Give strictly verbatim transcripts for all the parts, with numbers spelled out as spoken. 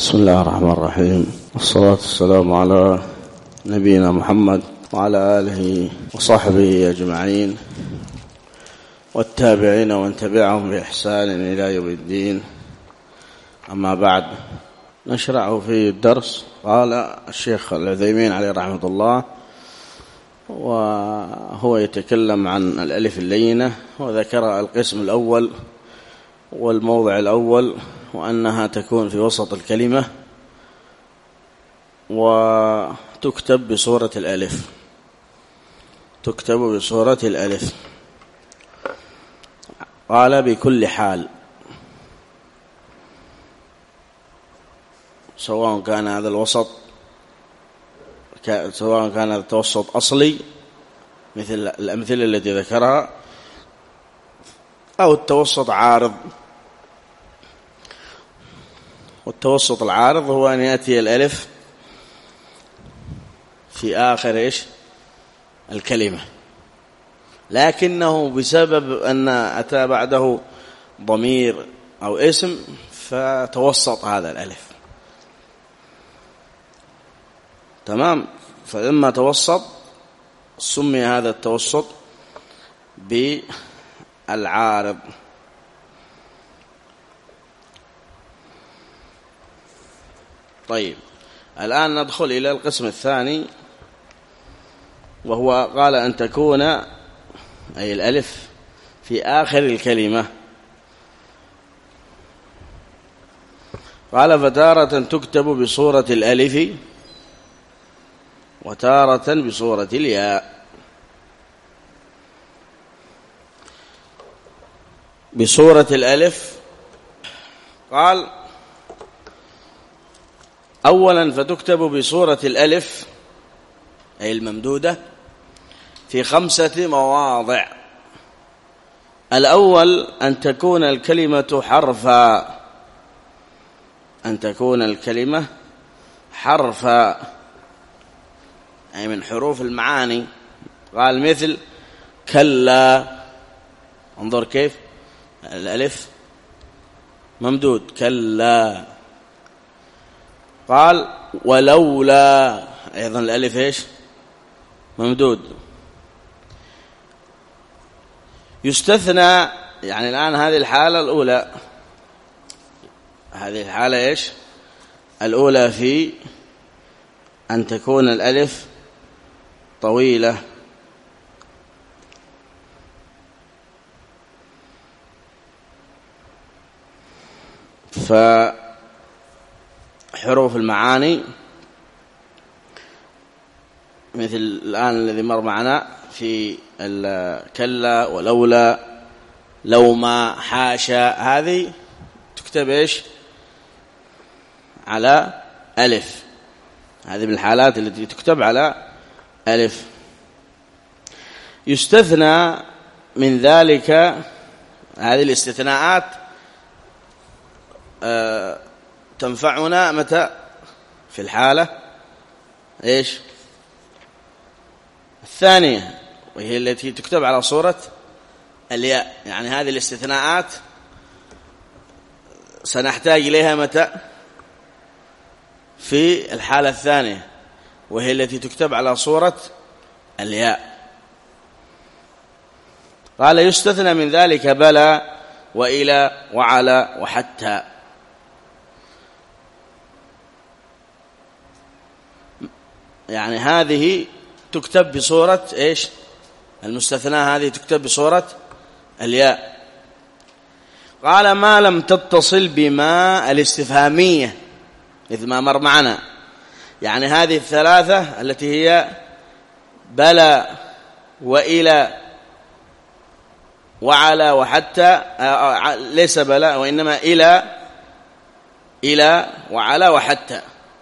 بسم الله الرحمن الرحيم، والصلاة والسلام على نبينا محمد وعلى آله وصحبه أجمعين والتابعين ومن تبعهم بإحسان إلى يوم الدين. أما بعد، نشرع في الدرس. قال الشيخ العثيمين عليه رحمة الله، وهو يتكلم عن الألف اللينة، وذكر القسم الأول والموضع الأول، وأنها تكون في وسط الكلمة وتكتب بصورة الألف تكتب بصورة الألف قال بكل حال، سواء كان هذا الوسط سواء كان هذا التوسط أصلي مثل الأمثلة التي ذكرها، أو التوسط عارض. والتوسط العارض هو أن يأتي الألف في آخر إيش الكلمة، لكنه بسبب أن أتى بعده ضمير أو اسم فتوسط هذا الألف. تمام، فلما توسط سمي هذا التوسط بالعارض. طيب، الآن ندخل إلى القسم الثاني، وهو قال أن تكون أي الألف في آخر الكلمة. قال فتارة تكتب بصورة الألف وتارة بصورة الياء. بصورة الألف قال أولا فتكتب بصورة الألف أي الممدودة في خمسة مواضع. الأول أن تكون الكلمة حرفا أن تكون الكلمة حرفا أي من حروف المعاني. قال مثل كلا، انظر كيف الألف ممدود كلا. قال ولولا، أيضا الألف إيش ممدود. يستثنى، يعني الآن هذه الحالة الأولى هذه الحالة إيش الأولى في أن تكون الألف طويلة. فحروف المعاني مثل الآن الذي مر معنا في كلا ولولا لو ما حاشا، هذه تكتب إيش على ألف. هذه من الحالات التي تكتب على ألف. يستثنى من ذلك، هذه الاستثناءات أه تنفعنا متى؟ في الحالة إيش الثانية، وهي التي تكتب على صورة الياء. يعني هذه الاستثناءات سنحتاج إليها متى؟ في الحالة الثانية، وهي التي تكتب على صورة الياء. قال يستثنى من ذلك بلى وإلى وعلى وحتى. يعني هذه تكتب بصورة إيش المستثناة، هذه تكتب بصورة الياء. قال ما لم تتصل بما الاستفهامية مثل ما مر معنا. يعني هذه الثلاثة التي هي بلى وإلى وعلى وحتى، ليس بلى وإنما إلى إلى وعلى وحتى،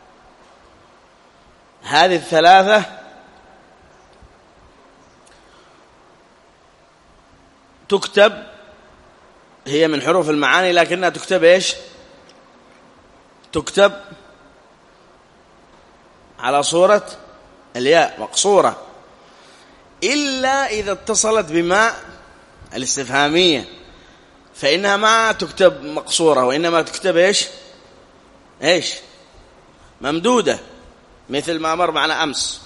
هذه الثلاثة تكتب، هي من حروف المعاني، لكنها تكتب إيش تكتب على صورة الياء مقصورة، إلا إذا اتصلت بما الاستفهامية، فإنها ما تكتب مقصورة، وإنما تكتب إيش إيش ممدودة، مثل ما مر معنا أمس.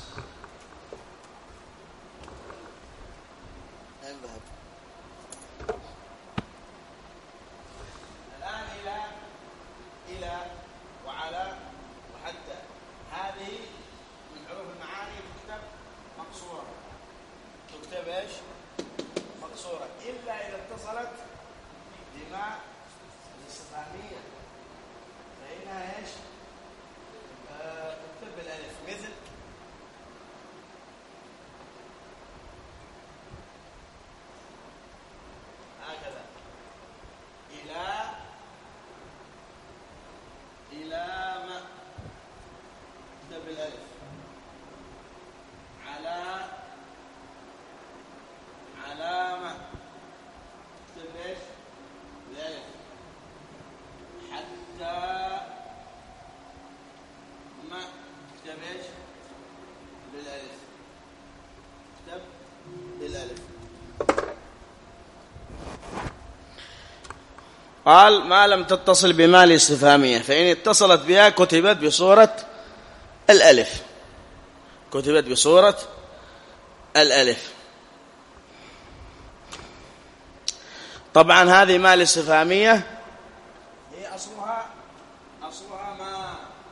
الآن إلى إلى وعلى وحتى، هذه من حروف المعاني تكتب مقصورة، تكتب إيش؟ مقصورة، إلا إذا اتصلت بما الاستفهامية فإنها إيش؟ آه تكتب بالألف، مثل هكذا إلى إلى ما تكتب بالألف، على علامة تكتب ايش؟ بالألف، حتى ما تكتب ايش؟ بالألف، تكتب بالألف. قال ما لم تتصل بما الاستفهامية، فإن اتصلت بها كتبت بصورة الألف، كتبت بصورة الألف. طبعا هذه ما الاستفهامية هي أصلها أصلها ما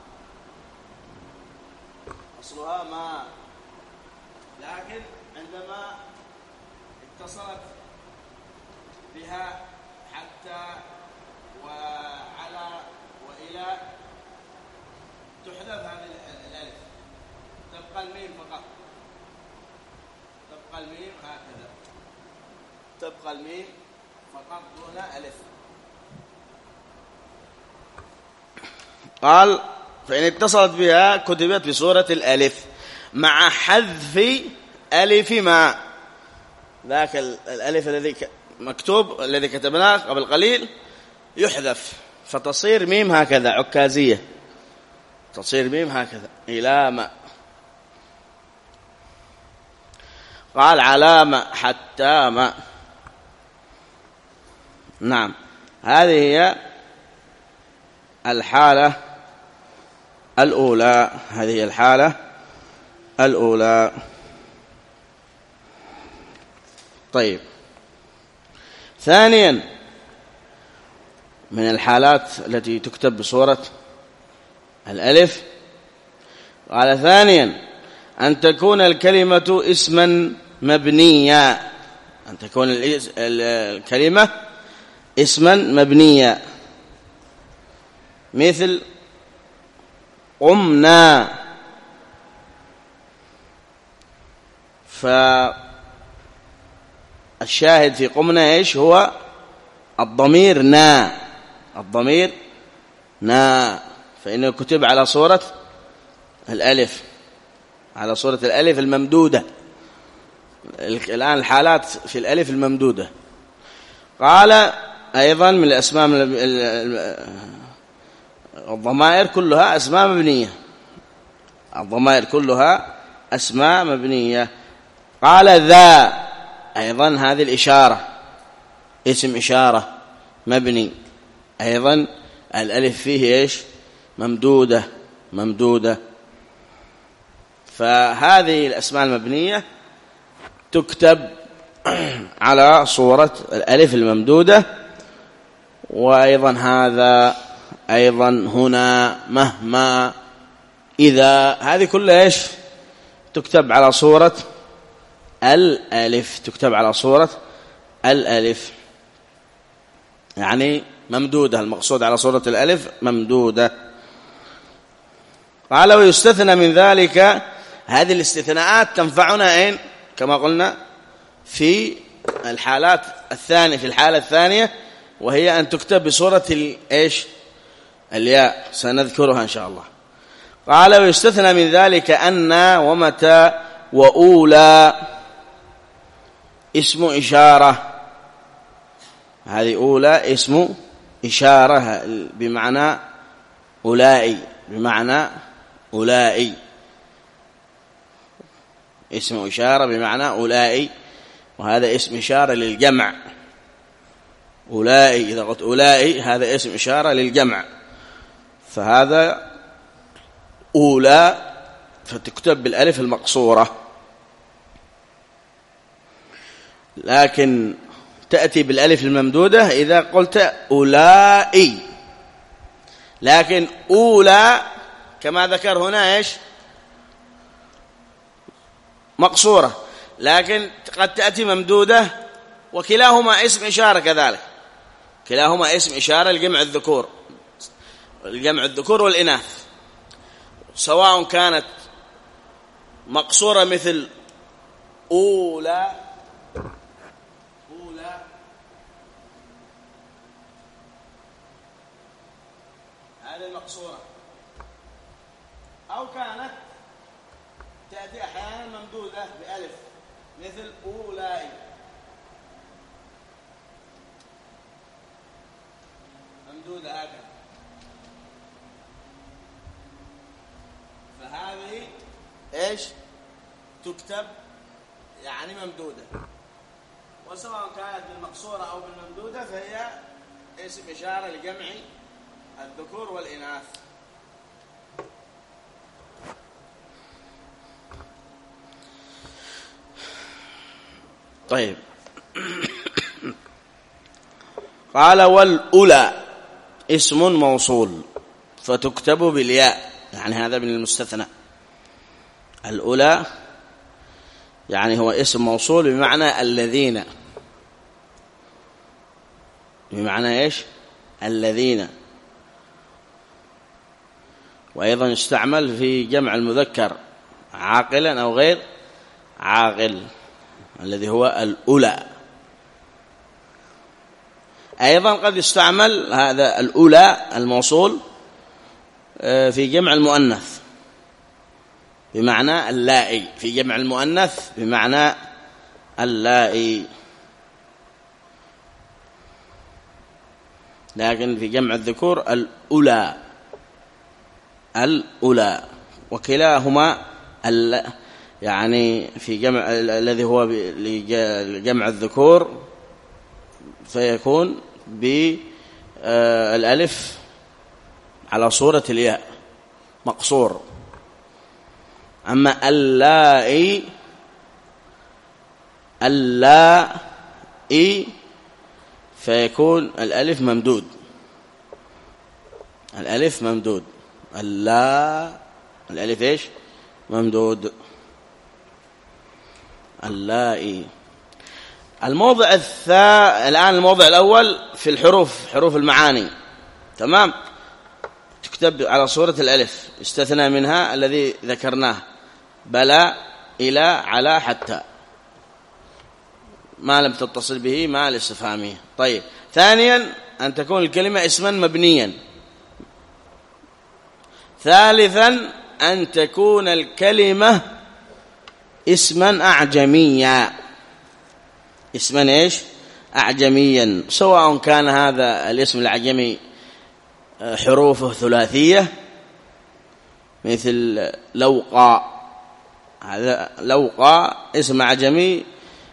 أصلها ما لكن عندما اتصلت بها حتى وعلى وإلى تحذف هذه الألف، تبقى الميم فقط، تبقى الميم هكذا، تبقى الميم فقط دون ألف. قال فإن اتصلت بها كتبت بصورة الألف مع حذف ألف ما، ذاك الألف الذي مكتوب الذي كتبناه قبل قليل يحذف، فتصير ميم هكذا عكازية، تصير ميم هكذا إلى ما. قال علامة حتى ما. نعم، هذه هي الحالة الأولى، هذه هي الحالة الأولى. طيب، ثانيا من الحالات التي تكتب بصورة الألف، قال ثانيا أن تكون الكلمة اسما مبنيا، أن تكون الكلمة اسما مبنيا، مثل قمنا، فالشاهد في قمنا إيش هو؟ الضمير نا، الضمير نا، فإنه كتب على صورة الألف، على صورة الألف الممدودة. الآن الحالات في الألف الممدودة. قال أيضا من الأسماء الضمائر كلها أسماء مبنية، الضمائر كلها أسماء مبنية. قال ذا أيضا هذه الإشارة اسم إشارة مبني، أيضا الألف فيه إيش؟ ممدودة، ممدودة. فهذه الأسماء المبنية تكتب على صورة الألف الممدودة. وأيضا هذا، أيضا هنا، مهما، إذا، هذه كلها إيش؟ تكتب على صورة الألف، تكتب على صورة الألف، يعني ممدودة، المقصود على صورة الألف ممدودة. قال ويستثنى من ذلك، هذه الاستثناءات تنفعنا أين؟ كما قلنا في الحالات الثانية، في الحالة الثانية وهي أن تكتب بصورة الإيش؟ الياء، سنذكرها إن شاء الله. قال ويستثنى من ذلك أن ومتى وأولى اسم إشارة، هذه أولى اسم إشارة بمعنى أولئي، بمعنى أولئي، اسم إشارة بمعنى أولئي، وهذا اسم إشارة للجمع. أولئي، إذا قلت أولئي هذا اسم إشارة للجمع، فهذا أولى فتكتب بالألف المقصورة، لكن تأتي بالألف الممدودة إذا قلت أولئي. لكن أولى كما ذكر هنا إيش مقصورة، لكن قد تأتي ممدودة، وكلاهما اسم إشارة كذلك، كلاهما اسم إشارة لجمع الذكور، الجمع الذكور والإناث، سواء كانت مقصورة مثل أولى أولى هذه المقصورة، أو كانت تأتي أحيانا ممدودة بألف مثل أولئك، ممدودة هكذا، فهذه إيش تكتب يعني ممدودة، وسواء كانت بالمقصورة أو بالممدودة فهي اسم إشارة لجمع الذكور والإناث. طيب قال والأولى اسم موصول فتكتب بالياء، يعني هذا من المستثنى. الأولى يعني هو اسم موصول بمعنى الذين، بمعنى إيش الذين، وأيضا يستعمل في جمع المذكر عاقلا أو غير عاقل الذي هو الأولى. أيضا قد يستعمل هذا الأولى الموصول في جمع المؤنث بمعنى اللائي، في جمع المؤنث بمعنى اللائي، لكن في جمع الذكور الأولى الأولى، وكلاهما يعني في جمع الذي هو لجمع الذكور فيكون بالألف على صورة الياء مقصور. أما اللائي اللائي فيكون الألف ممدود، الألف ممدود، اللا الألف إيش ممدود، اللائي. الموضع الثاني الآن، الموضع الأول في الحروف، حروف المعاني، تمام، تكتب على صورة الألف، استثنى منها الذي ذكرناه بلا إلى على حتى، ما لم تتصل به ما الاستفهامية. طيب ثانيا أن تكون الكلمة اسما مبنيا. ثالثا أن تكون الكلمة اسما أعجميا، اسما إيش أعجميا، سواء كان هذا الاسم الأعجمي حروفه ثلاثية مثل لوقا، هذا لوقا اسم أعجمي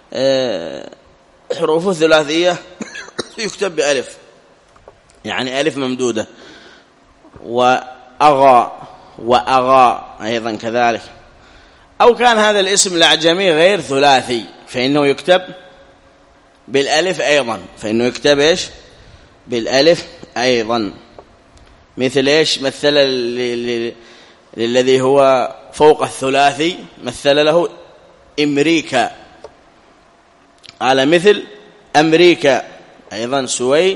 حروفه ثلاثية يكتب بألف، يعني ألف ممدودة. وأغى وأغى أيضا كذلك. أو كان هذا الاسم الأعجمي غير ثلاثي فإنه يكتب بالألف أيضا، فإنه يكتب إيش بالألف أيضا. مثل إيش مثل للذي هو فوق الثلاثي، مثل له أمريكا، على مثل أمريكا أيضا سوي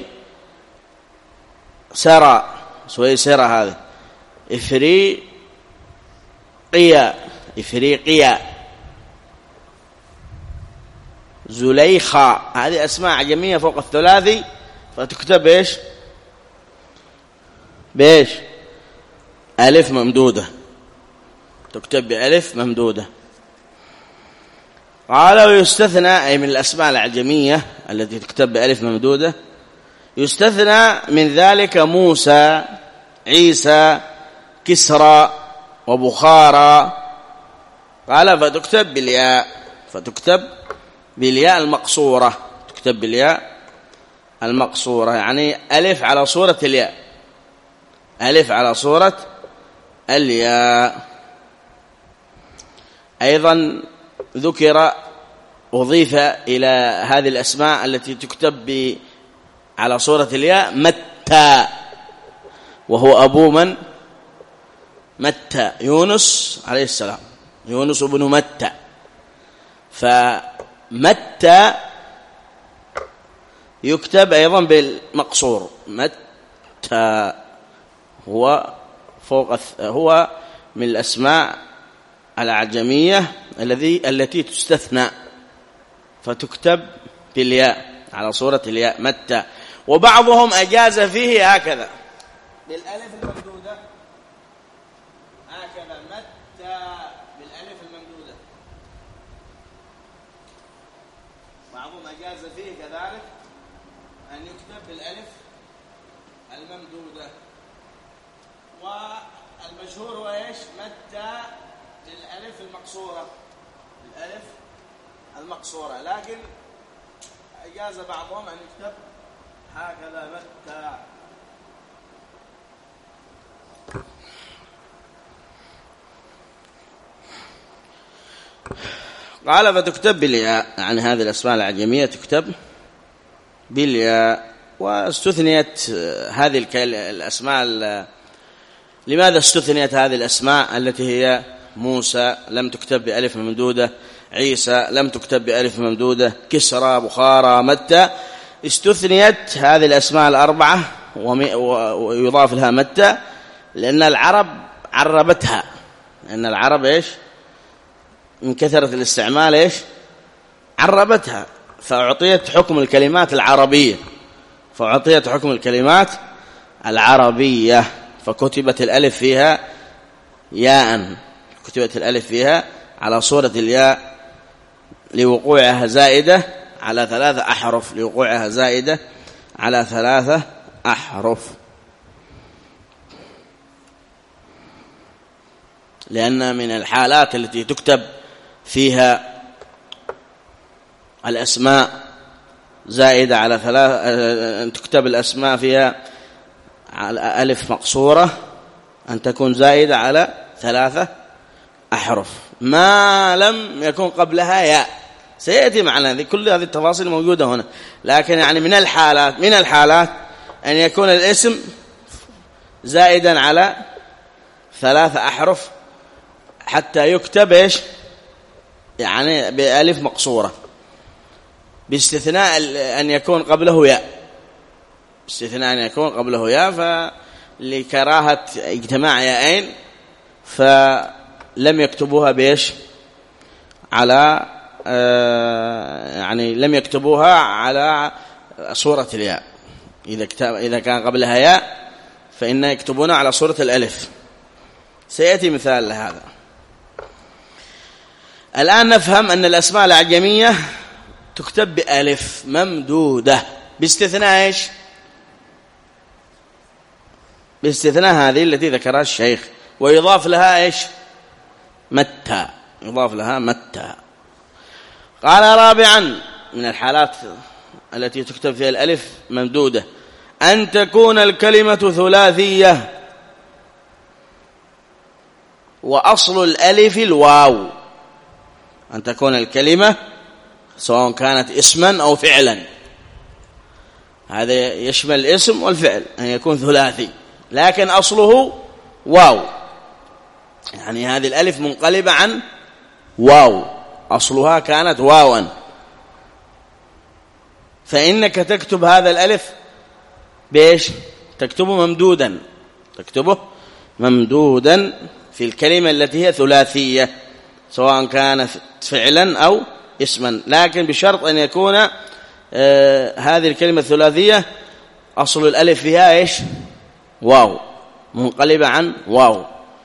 سرى، سوي سرى هذا إفريقيا، إفريقيا زليخا، هذه أسماء عجمية فوق الثلاثي فتكتب إيش بإيش ألف ممدودة، تكتب بألف ممدودة. قال ويستثنى أي من الأسماء العجمية التي تكتب بألف ممدودة، يستثنى من ذلك موسى، عيسى، كسرى وبخارى. قال فتكتب بالياء، فتكتب بالياء المقصورة، تكتب بالياء المقصورة، يعني ألف على صورة الياء، ألف على صورة الياء. أيضا ذكر أضيف إلى هذه الأسماء التي تكتب على صورة الياء متى، وهو أبو من؟ متى، يونس عليه السلام، يونس بن متى. فمتى يكتب أيضا بالمقصور، متى هو فوق هو من الأسماء الأعجمية الذي التي تستثنى فتكتب بالياء على صورة الياء متى. وبعضهم أجاز فيه هكذا بالألف الممدودة، هكذا متى بالألف الممدودة، بعضهم أجاز فيه كذلك أن يكتب بالألف الممدودة. والمشهور هو إيش؟ متى للألف المقصورة، الألف المقصورة، لكن أجاز بعضهم أن يكتب هكذا متى. قال فتكتب بالياء، يعني هذه الأسماء الأعجمية تكتب بالياء. واستثنيت هذه الأسماء، لماذا استثنيت هذه الأسماء التي هي موسى لم تكتب بألف ممدودة، عيسى لم تكتب بألف ممدودة، كسرى، بخارى، متى؟ استثنيت هذه الأسماء الأربعة ويضاف لها متى لأن العرب عربتها، لأن العرب إيش؟ من كثرة الاستعمال إيش؟ عربتها، فأعطيت حكم الكلمات العربية، فأعطيت حكم الكلمات العربية، فكتبت الألف فيها ياء، كتبت الألف فيها على صورة الياء لوقوعها زائدة على ثلاثة أحرف، لوقوعها زائدة على ثلاثة أحرف، لأن من الحالات التي تكتب فيها الأسماء زائدة على ثلاثة، تكتب الأسماء فيها على ألف مقصورة أن تكون زائدة على ثلاثة أحرف ما لم يكن قبلها ياء. سيأتي معنا كل هذه التفاصيل موجودة هنا، لكن يعني من الحالات من الحالات أن يكون الاسم زائدا على ثلاثة أحرف حتى يكتب إيش؟ يعني بألف مقصورة، باستثناء أن يكون قبله ياء، باستثناء أن يكون قبله ياء، فلكراهة اجتماع ياءين فلم يكتبوها بإيش؟ على آه يعني لم يكتبوها على صورة الياء. إذا إذا كان قبلها ياء فإن يكتبونها على صورة الألف. سيأتي مثال لهذا. الآن نفهم أن الأسماء الأعجمية تكتب بألف ممدودة باستثناء إيش؟ باستثناء هذه التي ذكرها الشيخ، ويضاف لها إيش؟ متى، يضاف لها متى. قال رابعا من الحالات التي تكتب فيها الألف ممدودة أن تكون الكلمة ثلاثية وأصل الألف الواو، أن تكون الكلمة سواء كانت اسما أو فعلا، هذا يشمل الاسم والفعل، أن يكون ثلاثي لكن أصله واو، يعني هذه الألف منقلبة عن واو، أصلها كانت واوا، فإنك تكتب هذا الألف بإيش؟ تكتبه ممدودا، تكتبه ممدودا في الكلمة التي هي ثلاثية سواء كان فعلا أو اسما، لكن بشرط أن يكون آه هذه الكلمة الثلاثية أصل الألف فيها إيش؟ واو، منقلبة عن واو،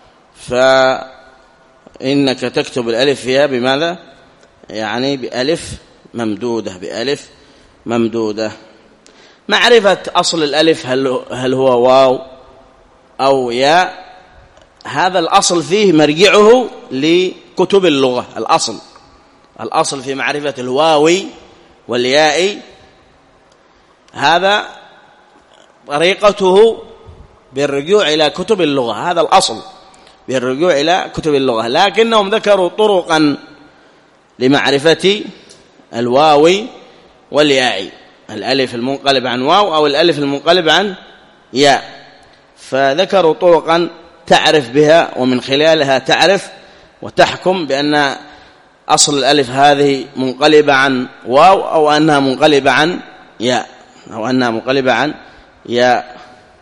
فإنك تكتب الألف فيها بماذا؟ يعني بألف ممدودة، بألف ممدودة. معرفة أصل الألف هل, هل هو واو أو ياء، هذا الأصل فيه مرجعه لكتب اللغة، الأصل الأصل في معرفة الواوي والياء هذا طريقته بالرجوع إلى كتب اللغة، هذا الأصل، بالرجوع إلى كتب اللغة، لكنهم ذكروا طرقا لمعرفة الواو والياء، الألف المنقلب عن واو أو الألف المنقلب عن ياء، فذكروا طرقا تعرف بها ومن خلالها تعرف وتحكم بأن أصل الألف هذه منقلبة عن واو أو أنها منقلبة عن ياء أو أنها منقلبة عن ياء،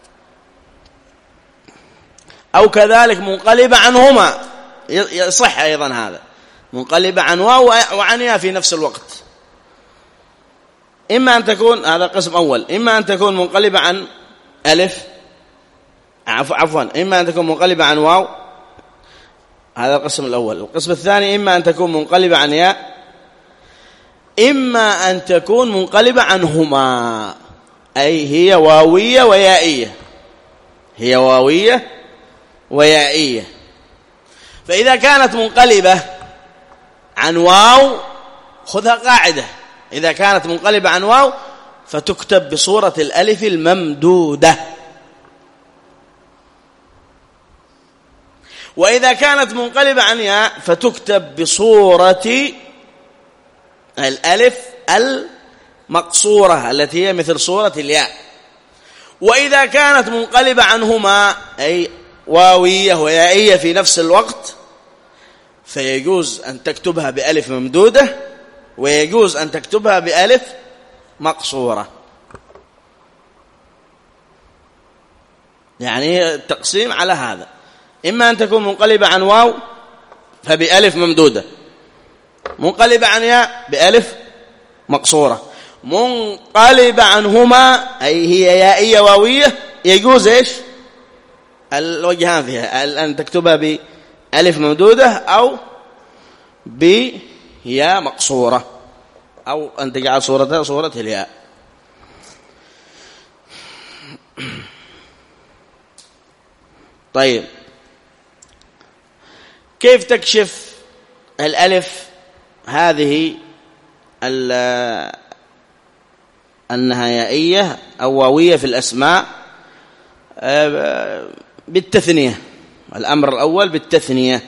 أو كذلك منقلبة عنهما، يصح أيضا هذا، منقلبة عن واو وعن ياء في نفس الوقت. إما أن تكون، هذا قسم أول، إما أن تكون منقلبة عن ألف عفوا عفوا إما أن تكون منقلبة عن واو، هذا القسم الأول. القسم الثاني إما أن تكون منقلبة عن ياء، إما أن تكون منقلبة عنهما، أي هي واوية ويائية، هي واوية ويائية. فإذا كانت منقلبة عن واو خذها قاعدة، إذا كانت منقلبة عن واو فتكتب بصورة الألف الممدودة، وإذا كانت منقلبة عن ياء فتكتب بصورة الألف المقصورة التي هي مثل صورة الياء. وإذا كانت منقلبة عنهما أي واوية ويائية في نفس الوقت فيجوز أن تكتبها بألف ممدودة ويجوز أن تكتبها بألف مقصورة. يعني التقسيم على هذا، إما أن تكون منقلبة عن واو فبألف ممدودة، منقلبة عن ياء بألف مقصورة، منقلبة عنهما أي هي يائية واوية يجوز إيش الوجهان فيها، أن تكتبها بألف ممدودة أو بياء مقصورة أو أن تجعل صورتها صورة الياء. طيب، كيف تكشف الألف هذه أنها يائية أو واوية في الأسماء؟ بالتثنية. الأمر الأول بالتثنية،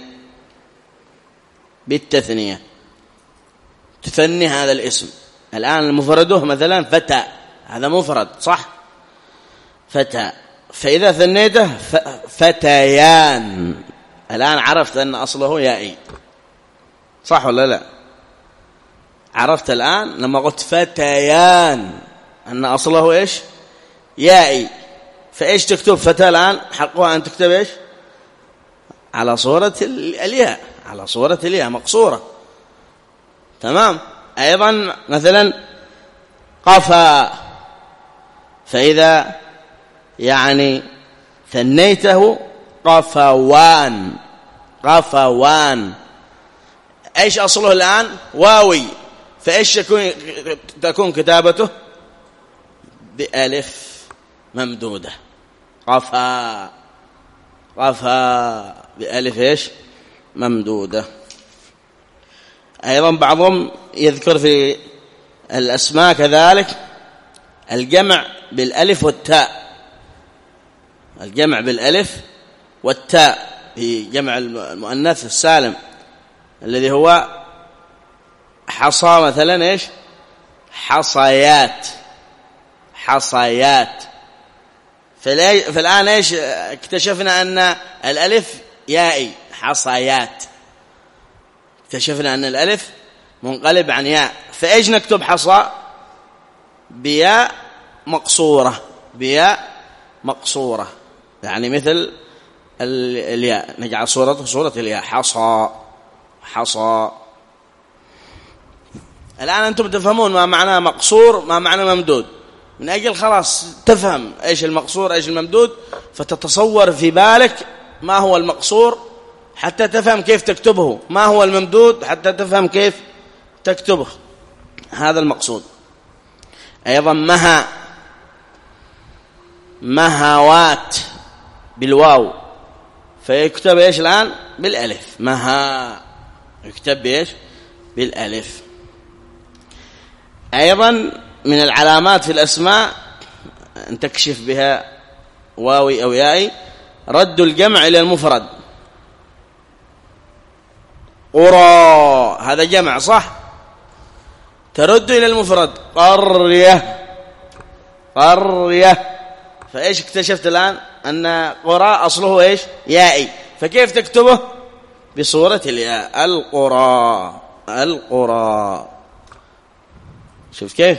بالتثنية تثني هذا الاسم. الآن المفرده مثلا فتى، هذا مفرد صح، فتى، فإذا ثنيته فتيان، الآن عرفت أن أصله يائي صح ولا لا؟ عرفت الآن لما قلت فتيان أن أصله إيش يائي، فإيش تكتب فتى الآن؟ حقها أن تكتب إيش على صورة الياء، على صورة الياء مقصورة. تمام. أيضا مثلا قفا، فإذا يعني ثنيته قفوان، قفوان، ايش اصله الآن واوي، فايش تكون تكون كتابته بألف ممدودة، قفا، قفا بألف ايش ممدودة. ايضا بعضهم يذكر في الاسماء كذلك الجمع بالالف والتاء، الجمع بالالف والتاء في جمع المؤنث السالم الذي هو حصى مثلا ايش حصيات، حصيات. فالآن ايش اكتشفنا أن الألف يائي، حصيات، اكتشفنا أن الألف منقلب عن ياء، فايش نكتب حصى بياء مقصورة، بياء مقصورة، يعني مثل الياء نجعل صورته صورة الياء، حصى، حصى. الآن أنتم تفهمون ما معنى مقصور ما معنى ممدود، من أجل خلاص تفهم إيش المقصور إيش الممدود، فتتصور في بالك ما هو المقصور حتى تفهم كيف تكتبه، ما هو الممدود حتى تفهم كيف تكتبه، هذا المقصود. أيضا مها، مهوات بالواو، فيكتب إيش الآن بالألف، مها يكتب بإيش بالألف. أيضا من العلامات في الأسماء أن تكشف بها واوي أو يائي رد الجمع إلى المفرد، قرى، هذا جمع صح؟ ترد إلى المفرد قرية، قرية. فإيش اكتشفت الآن؟ أن قرى أصله إيش؟ يائي، فكيف تكتبه؟ بصورة الياء، القرى، القرى. شوف كيف؟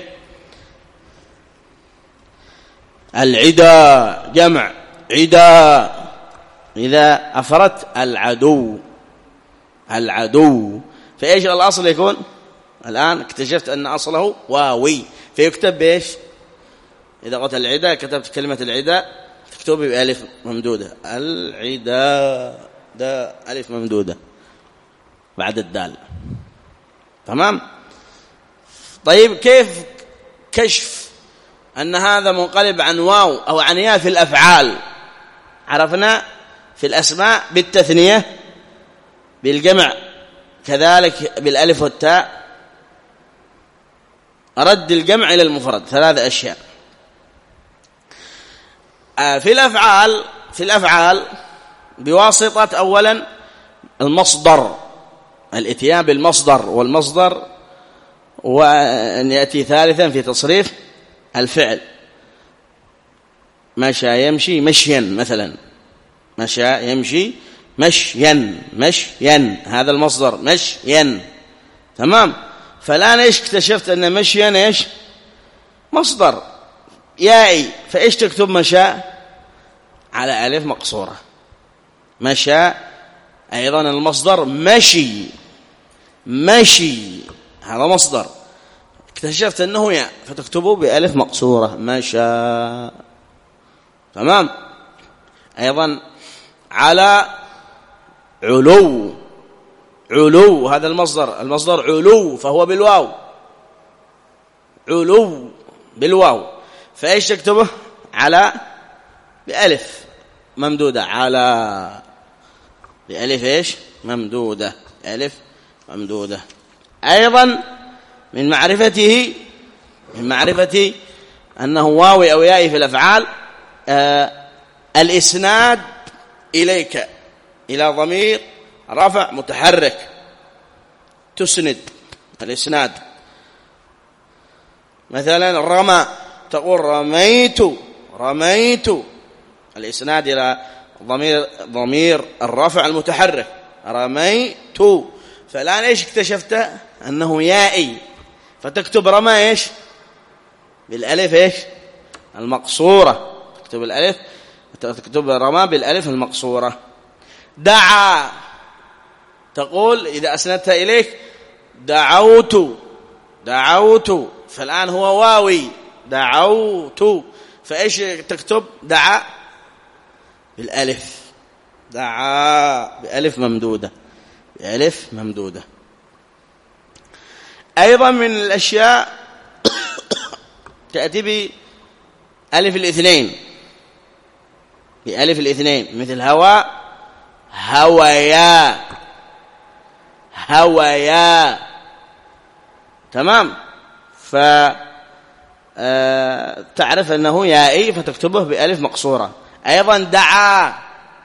العدا جمع عدا، إذا أفردت العدو، العدو. فإيش الأصل يكون؟ الآن اكتشفت أن أصله واوي، فيكتب بإيش؟ إذا قلت العدا كتبت كلمة العدا تكتب بألف ممدودة، العدا، ده ألف ممدودة بعد الدال. تمام؟ طيب كيف كشف أن هذا منقلب عن واو أو عن ياء في الأفعال؟ عرفنا في الأسماء بالتثنية، بالجمع كذلك بالألف والتاء، رد الجمع إلى المفرد، ثلاث أشياء. في الأفعال، في الأفعال بواسطة أولا المصدر، الاتيان بالمصدر، والمصدر وأن يأتي ثالثا في تصريف الفعل. مشى يمشي مشيا مثلا، مشى يمشي مشيا، مشيا هذا المصدر مشيا. تمام؟ فالآن إيش اكتشفت؟ أن مشيا إيش؟ مصدر يائي، فإيش تكتب؟ مشى على ألف مقصورة، مشى. أيضا المصدر مشي، مشي هذا مصدر، اكتشفت أنه ياء فتكتبه بألف مقصورة، مشى. تمام؟ أيضا على علو، علو هذا المصدر، المصدر علو فهو بالواو، علو بالواو، فإيش تكتبه؟ على بألف ممدودة، على بألف إيش؟ ممدودة، ألف ممدودة. أيضا من معرفته، من معرفة أنه واوي أو يائي في الأفعال آه الإسناد إليك، إلى ضمير رفع متحرك، تسند الإسناد. مثلا رمى، تقول رميت، رميت، الإسناد إلى ضمير ضمير الرفع المتحرك، رميت. فالآن إيش اكتشفت؟ أنه يائي، فتكتب رمى إيش؟ بالألف إيش؟ المقصورة، تكتب الألف، تكتب رمى بالألف المقصورة. دعا، تقول إذا أسندتها إليك دعوت، دعوت، فالآن هو واوي، دعوت، فإيش تكتب؟ دعا بالألف، دعا بألف ممدودة، بألف ممدودة. أيضا من الأشياء تأتي بألف الاثنين، بألف الاثنين، مثل هواء، هويا، هويا. تمام؟ فتعرف أنه يائي فتكتبه بألف مقصورة. أيضا دعا،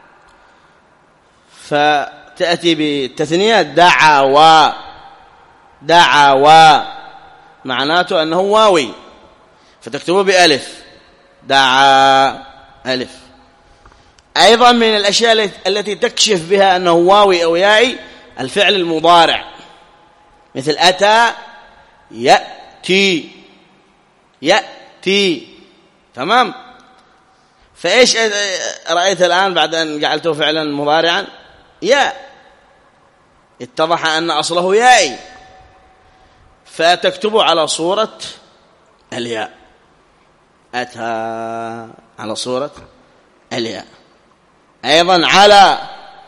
فتأتي بالتثنية دعوا، دعوا معناته أنه واوي فتكتبه بألف، دعا ألف. أيضا من الأشياء التي تكشف بها أنه واوي أو يائي الفعل المضارع، مثل أتى، يأتي، يأتي. تمام؟ فإيش رأيت الآن بعد أن جعلته فعلا مضارعا؟ ياء، اتضح أن أصله يائي، فتكتبه على صورة الياء، أتى على صورة الياء. أيضا على،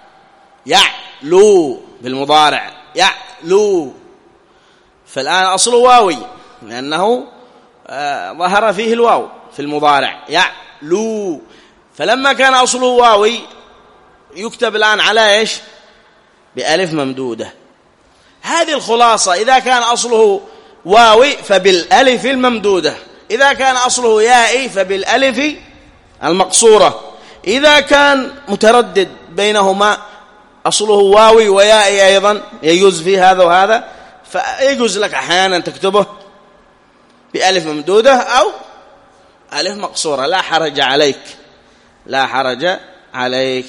يعلو بالمضارع، يعلو، فالآن أصله واوي لأنه آه ظهر فيه الواو في المضارع، يعلو. فلما كان أصله واوي يكتب الآن على إيش؟ بألف ممدودة. هذه الخلاصة، إذا كان أصله واوي فبالألف الممدودة، إذا كان أصله يائي فبالألف المقصورة، إذا كان متردد بينهما أصله واوي ويائي أيضا يجوز فيه هذا وهذا، فيجوز لك أحيانا تكتبه بألف ممدودة أو ألف مقصورة، لا حرج عليك، لا حرج عليك.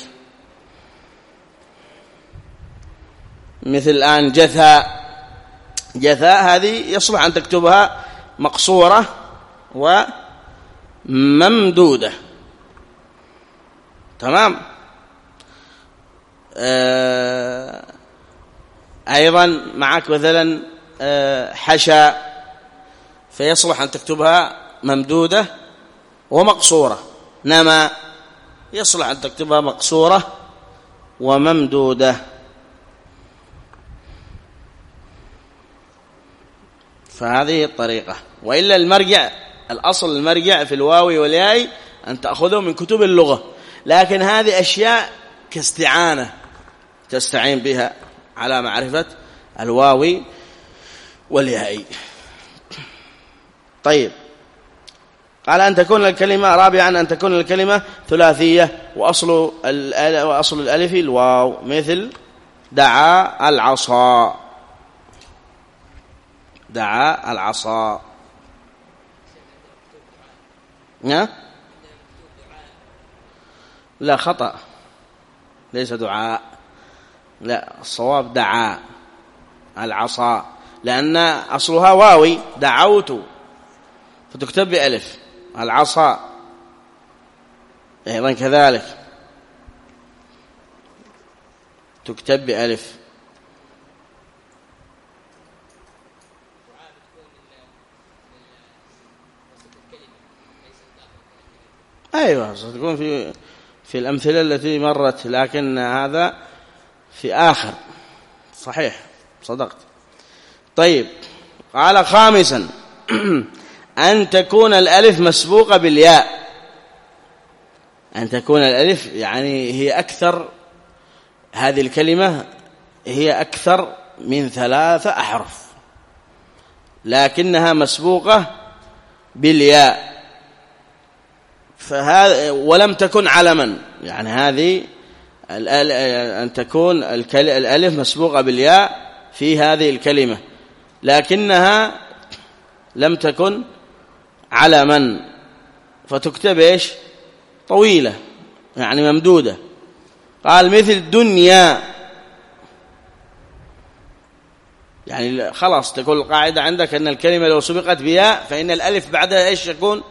مثل الآن جثاء، جثاء هذه يصلح أن تكتبها مقصورة وممدودة. تمام. آه أيضا معك مثلا آه حشا، فيصلح أن تكتبها ممدودة ومقصورة. نما يصلح أن تكتبها مقصورة وممدودة. فهذه الطريقة. وإلا المرجع، الأصل المرجع في الواو والياء أن تأخذه من كتب اللغة، لكن هذه أشياء كاستعانة تستعين بها على معرفة الواو والياء. طيب، قال أن تكون الكلمة رابعا أن تكون الكلمة ثلاثية وأصل وأصل الألف الواو، مثل دعا العصا، دعا العصا. لا خطأ، ليس دعاء، لا الصواب دعا العصا، لأن أصلها واوي دعوت، فتكتب بألف. العصا أيضا كذلك تكتب بألف. أيوة ستكون في في الأمثلة التي مرت، لكن هذا في آخر. صحيح، صدقت. طيب، قال خامسا أن تكون الألف مسبوقة بالياء. أن تكون الألف يعني هي أكثر، هذه الكلمة هي أكثر من ثلاثة أحرف، لكنها مسبوقة بالياء، فهذا ولم تكن علما. يعني هذه أن تكون الألف مسبوقة بالياء في هذه الكلمة، لكنها لم تكن علما، فتكتب إيش؟ طويلة، يعني ممدودة. قال مثل دنيا، يعني خلاص تكون القاعدة عندك أن الكلمة لو سبقت بياء فإن الألف بعدها إيش يكون؟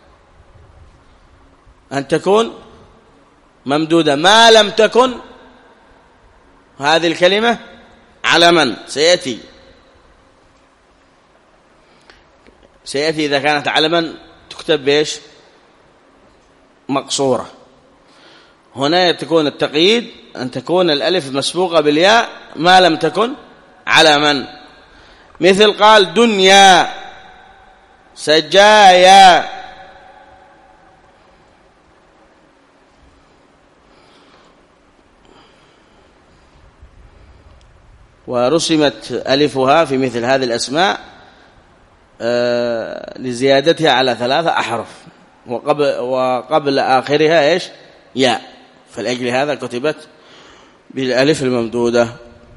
أن تكون ممدودة، ما لم تكن هذه الكلمة علما. سيأتي سيأتي إذا كانت علما تكتب بإيش؟ مقصورة. هنا تكون التقييد أن تكون الألف مسبوقة بالياء ما لم تكن علما. مثل قال دنيا، سجايا، ورسمت ألفها في مثل هذه الأسماء آه لزيادتها على ثلاثة أحرف، وقبل, وقبل آخرها إيش؟ ياء، فلأجل هذا كتبت بالألف الممدودة.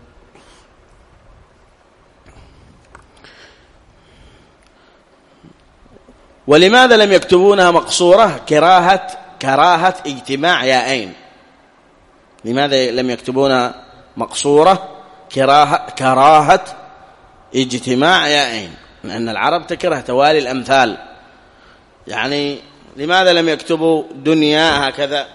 ولماذا لم يكتبونها مقصورة؟ كراهة كراهة اجتماع ياءين. لماذا لم يكتبونها مقصورة؟ كراهة كراهة اجتماع ياءين، لأن العرب تكره توالي الأمثال. يعني لماذا لم يكتبوا دنيا هكذا؟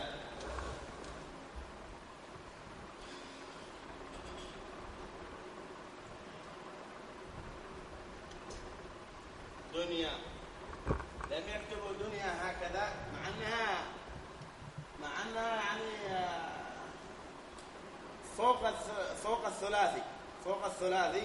دنيا لم يكتبوا دنيا هكذا، مع أنها مع أنها يعني فوق فوق الثلاثي فوق الثلاثي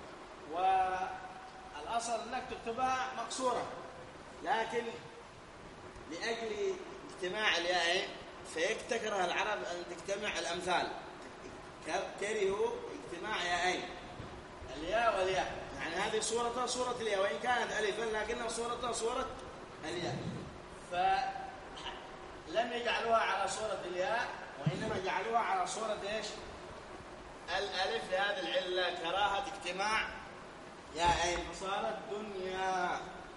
والأصل أنك تكتبها مقصورة، لكن لأجل اجتماع الياءين فيكتكره العرب أن تجتمع الأمثال، كرهوا اجتماع ياءين، الياء والياء. يعني هذه صورتها صورة الياء وإن كانت ألفا لكنها صورتها صورة الياء، فلم يجعلوها على صورة الياء وإنما جعلوها على صورة إيش؟ الألف لهذه العلة كراهة اجتماع ياءين فصارت دنيا،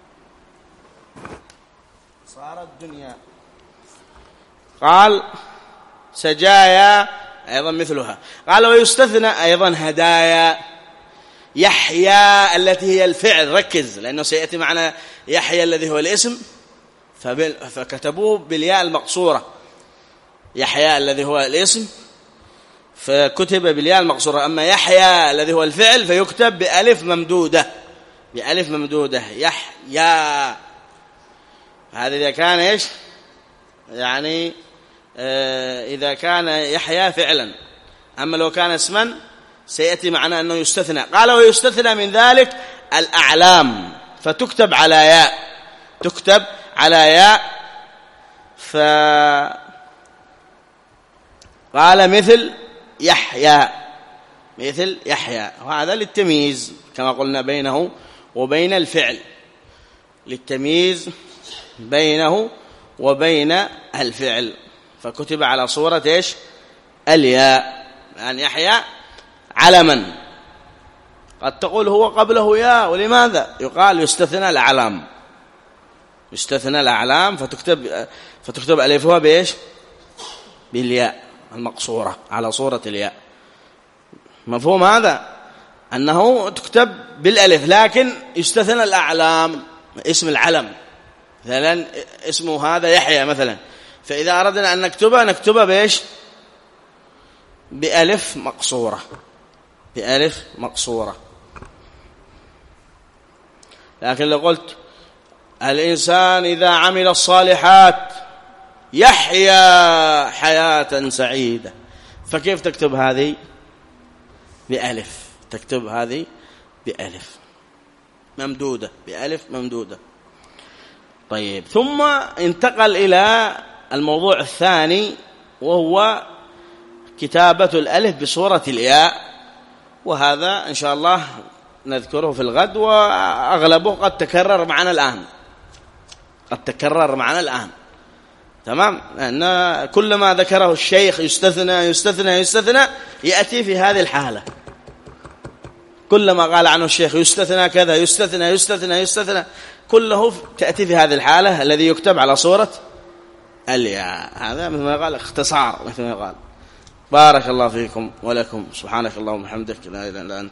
صارت دنيا. قال سجايا أيضا مثلها. قال ويستثنى أيضا هدايا. يحيى التي هي الفعل، ركز لأنه سيأتي معنا يحيى الذي هو الاسم فكتبوه بالياء المقصورة، يحيى الذي هو الاسم فكتب بالياء المقصورة، أما يحيى الذي هو الفعل فيكتب بألف ممدودة، بألف ممدودة يحيى. هذا إذا كان إيش يعني آه إذا كان يحيى فعلا، أما لو كان اسما سيأتي معنا أنه يستثنى. قال ويستثنى من ذلك الأعلام فتكتب على ياء، تكتب على ياء. فقال مثل يحيى، مثل يحيى، وهذا للتمييز كما قلنا بينه وبين الفعل، للتمييز بينه وبين الفعل، فكتب على صورة إيش الياء. يعني يحيى علما، قد تقول هو قبله ياء، ولماذا؟ يقال يستثنى الأعلام، يستثنى الأعلام فتكتب فتكتب ألفها بإيش بالياء المقصورة على صورة الياء. مفهوم هذا؟ أنه تكتب بالألف لكن يستثنى الأعلام، اسم العلم مثلا اسمه هذا يحيى مثلا، فإذا أردنا أن نكتبها نكتبها بإيش بألف مقصورة، بألف مقصورة. لكن لو قلت الإنسان إذا عمل الصالحات يحيى حياة سعيدة، فكيف تكتب هذه بألف؟ تكتب هذه بألف ممدودة، بألف ممدودة. طيب ثم انتقل إلى الموضوع الثاني وهو كتابة الألف بصورة الياء، وهذا إن شاء الله نذكره في الغد، وأغلبه قد تكرر معنا الآن، قد تكرر معنا الآن. تمام؟ لأن كلما ذكره الشيخ يستثنى يستثنى يستثنى يأتي في هذه الحالة، كلما قال عنه الشيخ يستثنى كذا يستثنى يستثنى يستثنى كله تأتي في هذه الحالة الذي يكتب على صورة الياء. هذا مثل ما قال اختصار، مثل ما قال. بارك الله فيكم ولكم، سبحانك اللهم وبحمدك لا إله إلا أنت.